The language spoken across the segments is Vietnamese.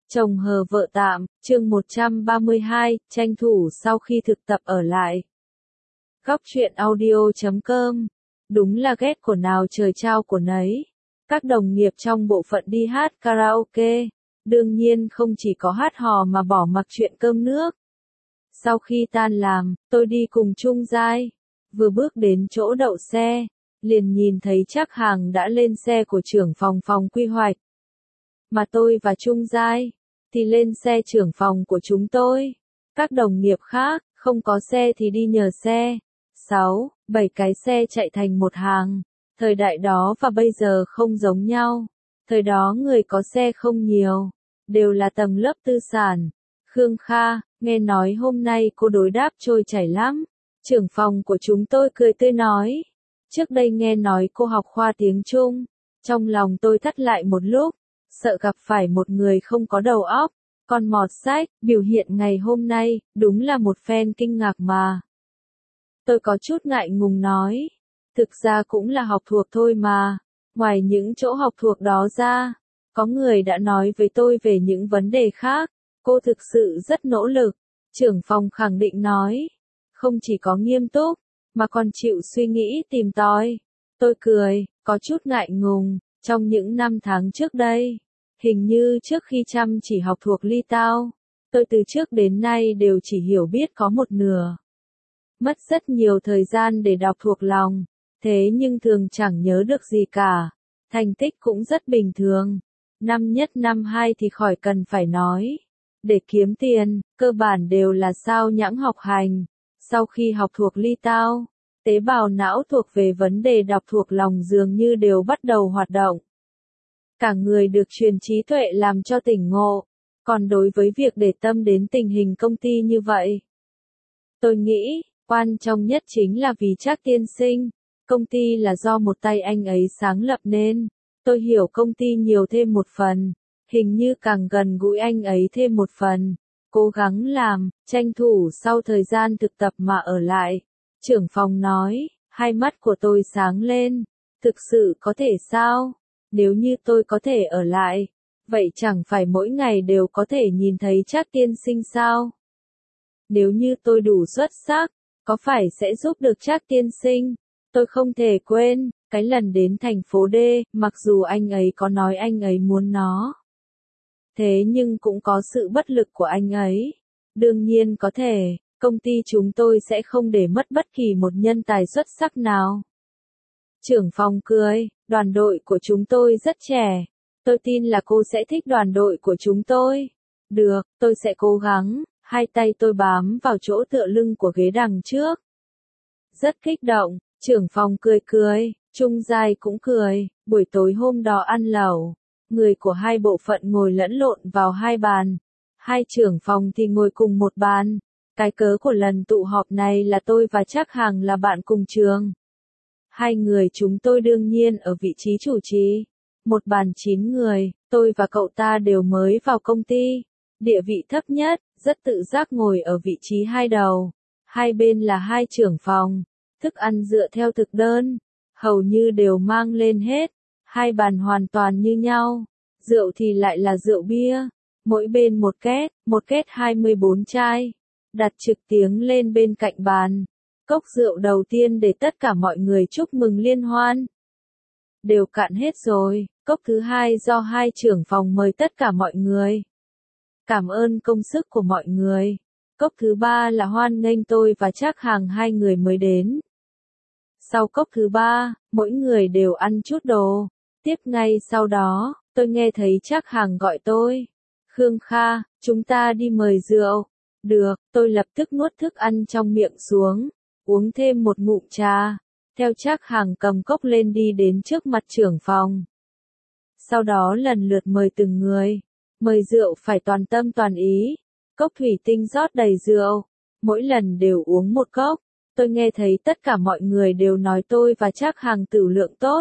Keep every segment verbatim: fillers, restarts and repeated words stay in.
Chồng hờ vợ tạm, chương một trăm ba mươi hai, tranh thủ sau khi thực tập ở lại. Góc truyện audio chấm com. Đúng là ghét của nào trời trao của nấy. Các đồng nghiệp trong bộ phận đi hát karaoke, đương nhiên không chỉ có hát hò mà bỏ mặc chuyện cơm nước. Sau khi tan làm, tôi đi cùng Trung Giai. Vừa bước đến chỗ đậu xe, liền nhìn thấy Trác Hàng đã lên xe của trưởng phòng phòng quy hoạch. Mà tôi và Trung Giai thì lên xe trưởng phòng của chúng tôi. Các đồng nghiệp khác, không có xe thì đi nhờ xe. sáu, bảy cái xe chạy thành một hàng. Thời đại đó và bây giờ không giống nhau. Thời đó người có xe không nhiều, đều là tầng lớp tư sản. Khương Kha, nghe nói hôm nay cô đối đáp trôi chảy lắm. Trưởng phòng của chúng tôi cười tươi nói. Trước đây nghe nói cô học khoa tiếng Trung. Trong lòng tôi thắt lại một lúc, sợ gặp phải một người không có đầu óc. Còn mọt sách, biểu hiện ngày hôm nay, đúng là một phen kinh ngạc mà. Tôi có chút ngại ngùng nói. Thực ra cũng là học thuộc thôi mà. Ngoài những chỗ học thuộc đó ra, có người đã nói với tôi về những vấn đề khác. Cô thực sự rất nỗ lực. Trưởng phòng khẳng định nói. Không chỉ có nghiêm túc, mà còn chịu suy nghĩ tìm tòi. Tôi cười, có chút ngại ngùng. Trong những năm tháng trước đây, hình như trước khi chăm chỉ học thuộc Ly Tao, tôi từ trước đến nay đều chỉ hiểu biết có một nửa. Mất rất nhiều thời gian để đọc thuộc lòng, thế nhưng thường chẳng nhớ được gì cả. Thành tích cũng rất bình thường. Năm nhất năm hai thì khỏi cần phải nói. Để kiếm tiền, cơ bản đều là sao nhãng học hành. Sau khi học thuộc Ly Tao, tế bào não thuộc về vấn đề đọc thuộc lòng dường như đều bắt đầu hoạt động. Cả người được truyền trí tuệ làm cho tỉnh ngộ. Còn đối với việc để tâm đến tình hình công ty như vậy, tôi nghĩ, quan trọng nhất chính là vì Trác tiên sinh. Công ty là do một tay anh ấy sáng lập nên. Tôi hiểu công ty nhiều thêm một phần. Hình như càng gần gũi anh ấy thêm một phần. Cố gắng làm, tranh thủ sau thời gian thực tập mà ở lại. Trưởng phòng nói, hai mắt của tôi sáng lên. Thực sự có thể sao? Nếu như tôi có thể ở lại, vậy chẳng phải mỗi ngày đều có thể nhìn thấy Trác tiên sinh sao? Nếu như tôi đủ xuất sắc, có phải sẽ giúp được Trác tiên sinh? Tôi không thể quên, cái lần đến thành phố D, mặc dù anh ấy có nói anh ấy muốn nó. Thế nhưng cũng có sự bất lực của anh ấy. Đương nhiên có thể, công ty chúng tôi sẽ không để mất bất kỳ một nhân tài xuất sắc nào. Trưởng phòng cười, đoàn đội của chúng tôi rất trẻ. Tôi tin là cô sẽ thích đoàn đội của chúng tôi. Được, tôi sẽ cố gắng. Hai tay tôi bám vào chỗ tựa lưng của ghế đằng trước. Rất kích động, trưởng phòng cười cười, Trung Giai cũng cười. Buổi tối hôm đó ăn lẩu, người của hai bộ phận ngồi lẫn lộn vào hai bàn. Hai trưởng phòng thì ngồi cùng một bàn. Cái cớ của lần tụ họp này là tôi và Trác Hàng là bạn cùng trường. Hai người chúng tôi đương nhiên ở vị trí chủ trì. Một bàn chín người, tôi và cậu ta đều mới vào công ty. Địa vị thấp nhất, rất tự giác ngồi ở vị trí hai đầu. Hai bên là hai trưởng phòng. Thức ăn dựa theo thực đơn, hầu như đều mang lên hết. Hai bàn hoàn toàn như nhau. Rượu thì lại là rượu bia. Mỗi bên một két, một két hai mươi bốn chai. Đặt trực tiếng lên bên cạnh bàn. Cốc rượu đầu tiên để tất cả mọi người chúc mừng liên hoan. Đều cạn hết rồi, cốc thứ hai do hai trưởng phòng mời tất cả mọi người. Cảm ơn công sức của mọi người. Cốc thứ ba là hoan nghênh tôi và Trác Hàng hai người mới đến. Sau cốc thứ ba, mỗi người đều ăn chút đồ. Tiếp ngay sau đó, tôi nghe thấy Trác Hàng gọi tôi. Khương Kha, chúng ta đi mời rượu. Được, tôi lập tức nuốt thức ăn trong miệng xuống. Uống thêm một ngụm trà, theo Trác Hàng cầm cốc lên đi đến trước mặt trưởng phòng. Sau đó lần lượt mời từng người. Mời rượu phải toàn tâm toàn ý. Cốc thủy tinh rót đầy rượu. Mỗi lần đều uống một cốc. Tôi nghe thấy tất cả mọi người đều nói tôi và Trác Hàng tửu lượng tốt.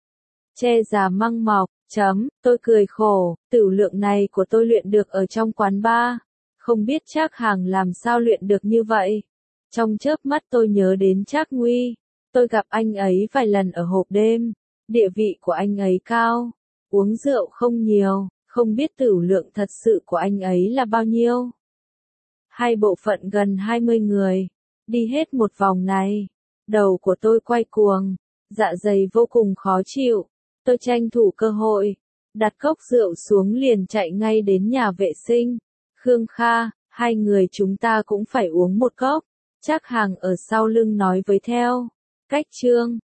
Che già măng mọc, chấm, tôi cười khổ, tửu lượng này của tôi luyện được ở trong quán bar. Không biết Trác Hàng làm sao luyện được như vậy. Trong chớp mắt tôi nhớ đến Trác Nguy. Tôi gặp anh ấy vài lần ở hộp đêm. Địa vị của anh ấy cao. Uống rượu không nhiều, Không biết tửu lượng thật sự của anh ấy là bao nhiêu? Hai bộ phận gần hai mươi người. Đi hết một vòng này. Đầu của tôi quay cuồng. Dạ dày vô cùng khó chịu. Tôi tranh thủ cơ hội. Đặt cốc rượu xuống liền chạy ngay đến nhà vệ sinh. Khương Kha, hai người chúng ta cũng phải uống một cốc. Trác Hằng ở sau lưng nói với theo. Cách Trương.